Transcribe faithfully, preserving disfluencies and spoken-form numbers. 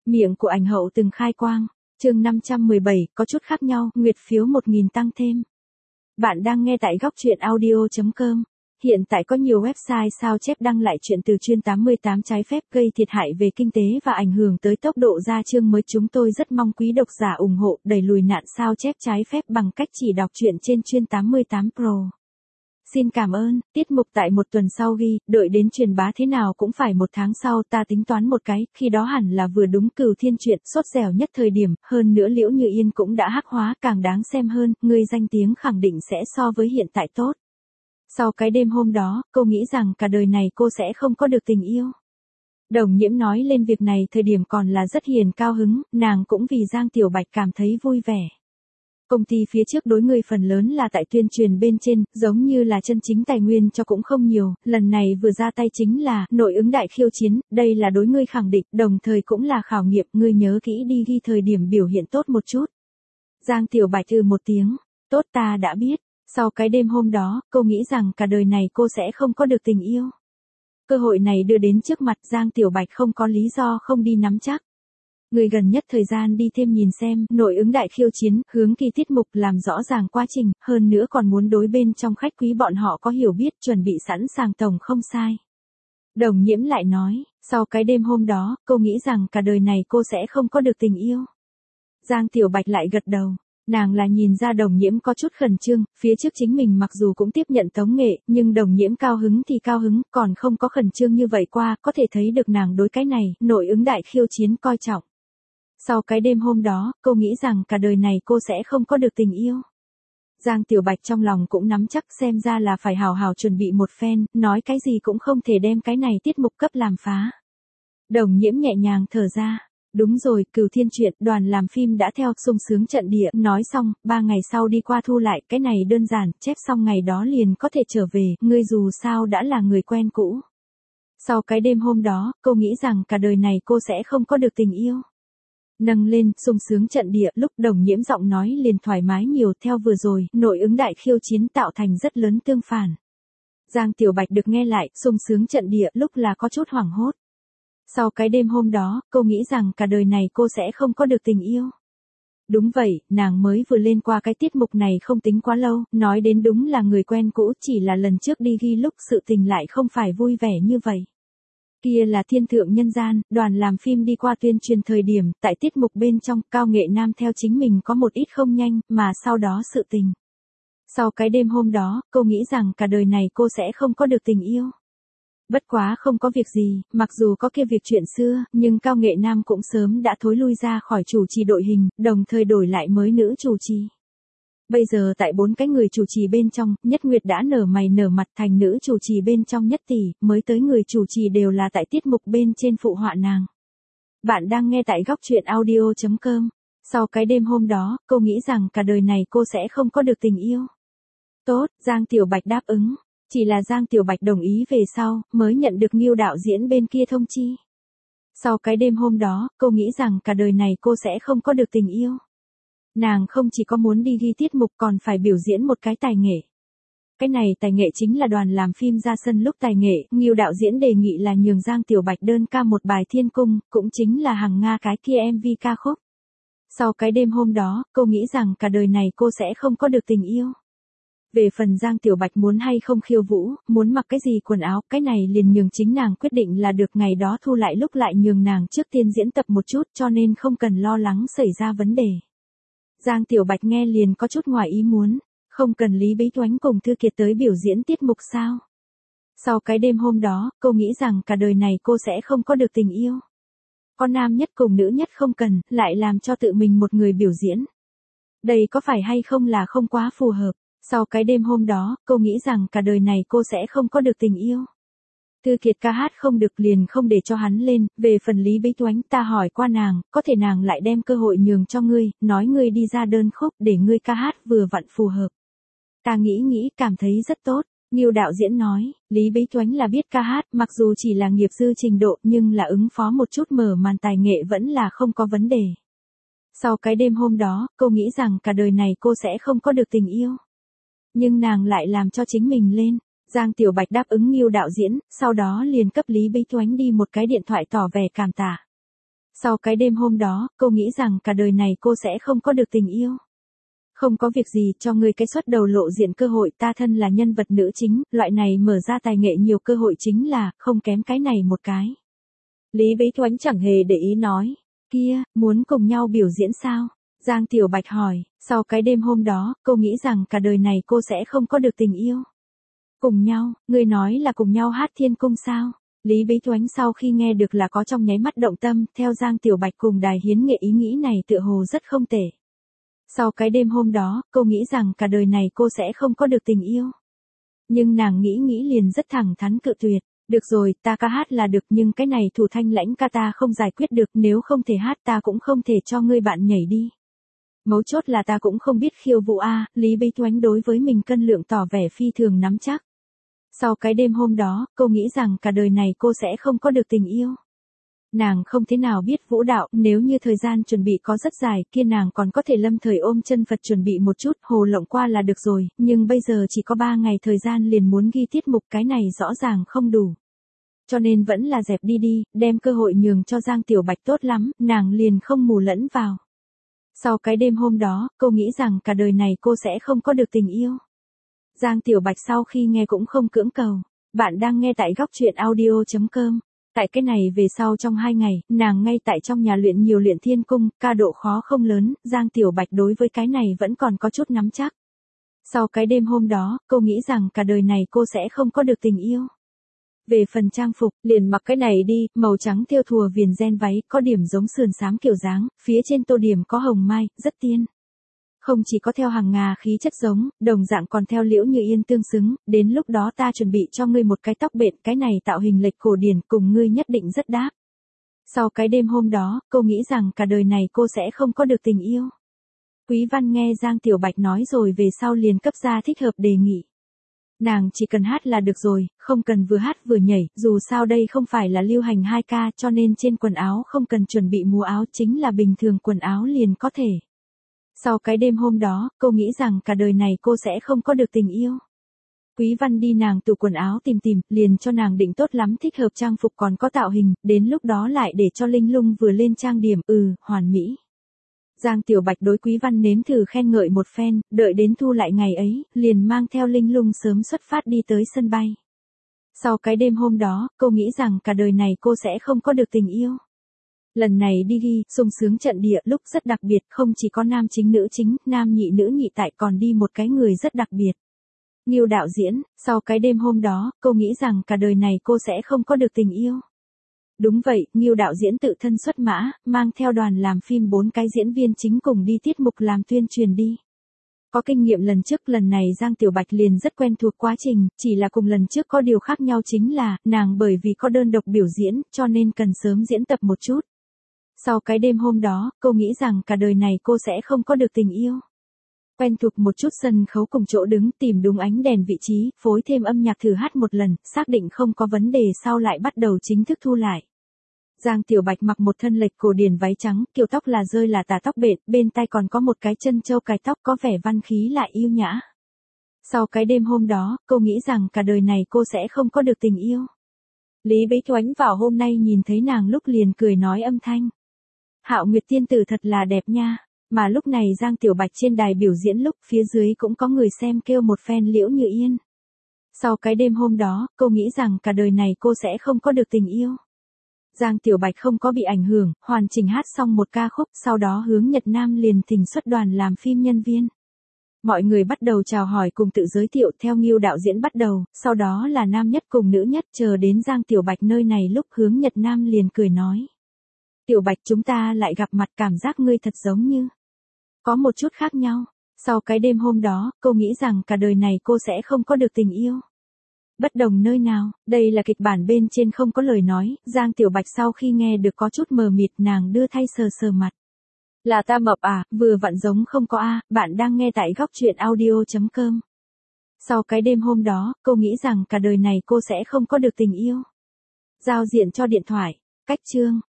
Miệng của ảnh hậu từng khai quang. Chương năm trăm mười bảy, có chút khác nhau, nguyệt phiếu một nghìn tăng thêm. Bạn đang nghe tại góc truyện audio chấm com. Hiện tại có nhiều website sao chép đăng lại chuyện từ chuyên tám mươi tám trái phép gây thiệt hại về kinh tế và ảnh hưởng tới tốc độ ra chương mới. Chúng tôi rất mong quý độc giả ủng hộ đẩy lùi nạn sao chép trái phép bằng cách chỉ đọc truyện trên chuyên tám mươi tám Pro. Xin cảm ơn. Tiết mục tại một tuần sau ghi, đợi đến truyền bá thế nào cũng phải một tháng sau. Ta tính toán một cái, khi đó hẳn là vừa đúng Cửu Thiên truyện sốt dẻo nhất thời điểm, hơn nữa Liễu Như Yên cũng đã hắc hóa, càng đáng xem hơn, người danh tiếng khẳng định sẽ so với hiện tại tốt. Sau cái đêm hôm đó, cô nghĩ rằng cả đời này cô sẽ không có được tình yêu. Đồng Nhiễm nói lên việc này thời điểm còn là rất hiền cao hứng, nàng cũng vì Giang Tiểu Bạch cảm thấy vui vẻ. Công ty phía trước đối người phần lớn là tại tuyên truyền bên trên, giống như là chân chính tài nguyên cho cũng không nhiều, lần này vừa ra tay chính là nội ứng đại khiêu chiến, đây là đối ngươi khẳng định, đồng thời cũng là khảo nghiệm, ngươi nhớ kỹ đi ghi thời điểm biểu hiện tốt một chút. Giang Tiểu Bạch ừ một tiếng, tốt ta đã biết. Sau cái đêm hôm đó, cô nghĩ rằng cả đời này cô sẽ không có được tình yêu. Cơ hội này đưa đến trước mặt, Giang Tiểu Bạch không có lý do không đi nắm chắc. Người gần nhất thời gian đi thêm nhìn xem, nội ứng đại khiêu chiến, hướng kỳ tiết mục làm rõ ràng quá trình, hơn nữa còn muốn đối bên trong khách quý bọn họ có hiểu biết, chuẩn bị sẵn sàng tổng không sai. Đồng Nhiễm lại nói, sau cái đêm hôm đó, cô nghĩ rằng cả đời này cô sẽ không có được tình yêu. Giang Tiểu Bạch lại gật đầu. Nàng là nhìn ra Đồng Nhiễm có chút khẩn trương, phía trước chính mình mặc dù cũng tiếp nhận tống nghệ, nhưng Đồng Nhiễm cao hứng thì cao hứng, còn không có khẩn trương như vậy qua, có thể thấy được nàng đối cái này, nội ứng đại khiêu chiến coi trọng. Sau cái đêm hôm đó, cô nghĩ rằng cả đời này cô sẽ không có được tình yêu. Giang Tiểu Bạch trong lòng cũng nắm chắc, xem ra là phải hào hào chuẩn bị một phen, nói cái gì cũng không thể đem cái này tiết mục cấp làm phá. Đồng Nhiễm nhẹ nhàng thở ra. Đúng rồi, Cửu Thiên truyện, đoàn làm phim đã theo sung sướng trận địa, nói xong, ba ngày sau đi qua thu lại, cái này đơn giản, chép xong ngày đó liền có thể trở về, ngươi dù sao đã là người quen cũ. Sau cái đêm hôm đó, cô nghĩ rằng cả đời này cô sẽ không có được tình yêu. Nâng lên, sung sướng trận địa, lúc Đồng Nhiễm giọng nói liền thoải mái nhiều, theo vừa rồi, nội ứng đại khiêu chiến tạo thành rất lớn tương phản. Giang Tiểu Bạch được nghe lại, sung sướng trận địa, lúc là có chút hoảng hốt. Sau cái đêm hôm đó, cô nghĩ rằng cả đời này cô sẽ không có được tình yêu. Đúng vậy, nàng mới vừa lên qua cái tiết mục này không tính quá lâu, nói đến đúng là người quen cũ, chỉ là lần trước đi ghi lúc sự tình lại không phải vui vẻ như vậy. Kia là thiên thượng nhân gian, đoàn làm phim đi qua tuyên truyền thời điểm, tại tiết mục bên trong, Cao Nghệ Nam theo chính mình có một ít không nhanh, mà sau đó sự tình. Sau cái đêm hôm đó, cô nghĩ rằng cả đời này cô sẽ không có được tình yêu. Bất quá không có việc gì, mặc dù có kia việc chuyện xưa, nhưng Cao Nghệ Nam cũng sớm đã thối lui ra khỏi chủ trì đội hình, đồng thời đổi lại mới nữ chủ trì. Bây giờ tại bốn cái người chủ trì bên trong, Nhất Nguyệt đã nở mày nở mặt thành nữ chủ trì bên trong Nhất Tỷ, mới tới người chủ trì đều là tại tiết mục bên trên phụ họa nàng. Bạn đang nghe tại góc truyện audio chấm com. Sau cái đêm hôm đó, cô nghĩ rằng cả đời này cô sẽ không có được tình yêu. Tốt, Giang Tiểu Bạch đáp ứng. Chỉ là Giang Tiểu Bạch đồng ý về sau, mới nhận được Ngưu đạo diễn bên kia thông chi. Sau cái đêm hôm đó, cô nghĩ rằng cả đời này cô sẽ không có được tình yêu. Nàng không chỉ có muốn đi ghi tiết mục còn phải biểu diễn một cái tài nghệ. Cái này tài nghệ chính là đoàn làm phim ra sân lúc tài nghệ, Ngưu đạo diễn đề nghị là nhường Giang Tiểu Bạch đơn ca một bài Thiên Cung, cũng chính là Hằng Nga cái kia em vê ca khúc. Sau cái đêm hôm đó, cô nghĩ rằng cả đời này cô sẽ không có được tình yêu. Về phần Giang Tiểu Bạch muốn hay không khiêu vũ, muốn mặc cái gì quần áo, cái này liền nhường chính nàng quyết định là được, ngày đó thu lại lúc lại nhường nàng trước tiên diễn tập một chút cho nên không cần lo lắng xảy ra vấn đề. Giang Tiểu Bạch nghe liền có chút ngoài ý muốn, không cần Lý Bích Oánh cùng Thư Kiệt tới biểu diễn tiết mục sao. Sau cái đêm hôm đó, cô nghĩ rằng cả đời này cô sẽ không có được tình yêu. Có nam nhất cùng nữ nhất không cần, lại làm cho tự mình một người biểu diễn. Đây có phải hay không là không quá phù hợp. Sau cái đêm hôm đó, cô nghĩ rằng cả đời này cô sẽ không có được tình yêu. Thư Kiệt ca hát không được liền không để cho hắn lên, về phần Lý Bích Oánh ta hỏi qua nàng, có thể nàng lại đem cơ hội nhường cho ngươi, nói ngươi đi ra đơn khúc để ngươi ca hát vừa vặn phù hợp. Ta nghĩ nghĩ cảm thấy rất tốt, Ngưu đạo diễn nói, Lý Bích Oánh là biết ca hát, mặc dù chỉ là nghiệp dư trình độ nhưng là ứng phó một chút mở màn tài nghệ vẫn là không có vấn đề. Sau cái đêm hôm đó, cô nghĩ rằng cả đời này cô sẽ không có được tình yêu. Nhưng nàng lại làm cho chính mình lên. Giang Tiểu Bạch đáp ứng Ngưu đạo diễn, sau đó liền cấp Lý Bích Oánh đi một cái điện thoại tỏ vẻ cảm tạ. Sau cái đêm hôm đó, cô nghĩ rằng cả đời này cô sẽ không có được tình yêu. Không có việc gì, cho ngươi cái xuất đầu lộ diện cơ hội, ta thân là nhân vật nữ chính, loại này mở ra tài nghệ nhiều cơ hội chính là, không kém cái này một cái. Lý Vĩ Thoánh chẳng hề để ý nói, kia, muốn cùng nhau biểu diễn sao? Giang Tiểu Bạch hỏi, sau cái đêm hôm đó, cô nghĩ rằng cả đời này cô sẽ không có được tình yêu. Cùng nhau, ngươi nói là cùng nhau hát Thiên Cung sao? Lý Vĩ Thoánh sau khi nghe được là có trong nháy mắt động tâm, theo Giang Tiểu Bạch cùng đài hiến nghệ ý nghĩ này tựa hồ rất không tệ. Sau cái đêm hôm đó, cô nghĩ rằng cả đời này cô sẽ không có được tình yêu. Nhưng nàng nghĩ nghĩ liền rất thẳng thắn cự tuyệt. Được rồi, ta ca hát là được nhưng cái này thủ thanh lãnh ca ta không giải quyết được, nếu không thể hát ta cũng không thể cho ngươi bạn nhảy đi. Mấu chốt là ta cũng không biết khiêu vũ a. Lý Vĩ Thoánh đối với mình cân lượng tỏ vẻ phi thường nắm chắc. Sau cái đêm hôm đó, cô nghĩ rằng cả đời này cô sẽ không có được tình yêu. Nàng không thế nào biết vũ đạo, nếu như thời gian chuẩn bị có rất dài, kia nàng còn có thể lâm thời ôm chân Phật chuẩn bị một chút, hồ lộng qua là được rồi, nhưng bây giờ chỉ có ba ngày thời gian liền muốn ghi tiết mục, cái này rõ ràng không đủ. Cho nên vẫn là dẹp đi đi, đem cơ hội nhường cho Giang Tiểu Bạch tốt lắm, nàng liền không mù lẫn vào. Sau cái đêm hôm đó, cô nghĩ rằng cả đời này cô sẽ không có được tình yêu. Giang Tiểu Bạch sau khi nghe cũng không cưỡng cầu. Bạn đang nghe tại góc truyện audio chấm com. Tại cái này về sau trong hai ngày, nàng ngay tại trong nhà luyện nhiều luyện Thiên Cung, ca độ khó không lớn, Giang Tiểu Bạch đối với cái này vẫn còn có chút nắm chắc. Sau cái đêm hôm đó, cô nghĩ rằng cả đời này cô sẽ không có được tình yêu. Về phần trang phục, liền mặc cái này đi, màu trắng thêu thùa viền ren váy, có điểm giống sườn xám kiểu dáng, phía trên tô điểm có hồng mai, rất tiên. Không chỉ có theo hàng ngà khí chất giống, đồng dạng còn theo Liễu Như Yên tương xứng, đến lúc đó ta chuẩn bị cho ngươi một cái tóc bện, cái này tạo hình lệch cổ điển cùng ngươi nhất định rất đáp. Sau cái đêm hôm đó, cô nghĩ rằng cả đời này cô sẽ không có được tình yêu. Quý Văn nghe Giang Tiểu Bạch nói rồi về sau liền cấp ra thích hợp đề nghị. Nàng chỉ cần hát là được rồi, không cần vừa hát vừa nhảy, dù sao đây không phải là lưu hành hai ca cho nên trên quần áo không cần chuẩn bị mũ áo, chính là bình thường quần áo liền có thể. Sau cái đêm hôm đó, cô nghĩ rằng cả đời này cô sẽ không có được tình yêu. Quý Văn đi nàng tủ quần áo tìm tìm, liền cho nàng định tốt lắm thích hợp trang phục còn có tạo hình, đến lúc đó lại để cho Linh Lung vừa lên trang điểm, ừ, hoàn mỹ. Giang Tiểu Bạch đối Quý Văn nếm thử khen ngợi một phen, đợi đến thu lại ngày ấy, liền mang theo Linh Lung sớm xuất phát đi tới sân bay. Sau cái đêm hôm đó, cô nghĩ rằng cả đời này cô sẽ không có được tình yêu. Lần này đi ghi, sung sướng trận địa lúc rất đặc biệt, không chỉ có nam chính nữ chính, nam nhị nữ nhị tại còn đi một cái người rất đặc biệt. Ngưu đạo diễn, sau cái đêm hôm đó, cô nghĩ rằng cả đời này cô sẽ không có được tình yêu. Đúng vậy, Ngưu đạo diễn tự thân xuất mã, mang theo đoàn làm phim bốn cái diễn viên chính cùng đi tiết mục làm tuyên truyền đi. Có kinh nghiệm lần trước, lần này Giang Tiểu Bạch liền rất quen thuộc quá trình, chỉ là cùng lần trước có điều khác nhau chính là, nàng bởi vì có đơn độc biểu diễn, cho nên cần sớm diễn tập một chút. Sau cái đêm hôm đó, cô nghĩ rằng cả đời này cô sẽ không có được tình yêu. Quen thuộc một chút sân khấu cùng chỗ đứng, tìm đúng ánh đèn vị trí, phối thêm âm nhạc thử hát một lần, xác định không có vấn đề sau lại bắt đầu chính thức thu lại. Giang Tiểu Bạch mặc một thân lệch cổ điển váy trắng, kiểu tóc là rơi là tà tóc bện, bên tai còn có một cái chân châu cài tóc có vẻ văn khí lại yêu nhã. Sau cái đêm hôm đó, cô nghĩ rằng cả đời này cô sẽ không có được tình yêu. Lý Vĩ Thoánh vào hôm nay nhìn thấy nàng lúc liền cười nói âm thanh. Hạo Nguyệt tiên tử thật là đẹp nha, mà lúc này Giang Tiểu Bạch trên đài biểu diễn lúc phía dưới cũng có người xem kêu một phen Liễu Như Yên. Sau cái đêm hôm đó, cô nghĩ rằng cả đời này cô sẽ không có được tình yêu. Giang Tiểu Bạch không có bị ảnh hưởng, hoàn chỉnh hát xong một ca khúc, sau đó hướng Nhật Nam liền thỉnh xuất đoàn làm phim nhân viên. Mọi người bắt đầu chào hỏi cùng tự giới thiệu theo Ngưu đạo diễn bắt đầu, sau đó là nam nhất cùng nữ nhất, chờ đến Giang Tiểu Bạch nơi này lúc hướng Nhật Nam liền cười nói. Tiểu Bạch, chúng ta lại gặp mặt, cảm giác ngươi thật giống như có một chút khác nhau. Sau cái đêm hôm đó, cô nghĩ rằng cả đời này cô sẽ không có được tình yêu. Bất đồng nơi nào, đây là kịch bản bên trên không có lời nói, Giang Tiểu Bạch sau khi nghe được có chút mờ mịt, nàng đưa thay sờ sờ mặt. Là ta mập à, vừa vặn giống không có a. Bạn đang nghe tại góc truyện audio chấm com. Sau cái đêm hôm đó, cô nghĩ rằng cả đời này cô sẽ không có được tình yêu. Giao diện cho điện thoại, cách chương.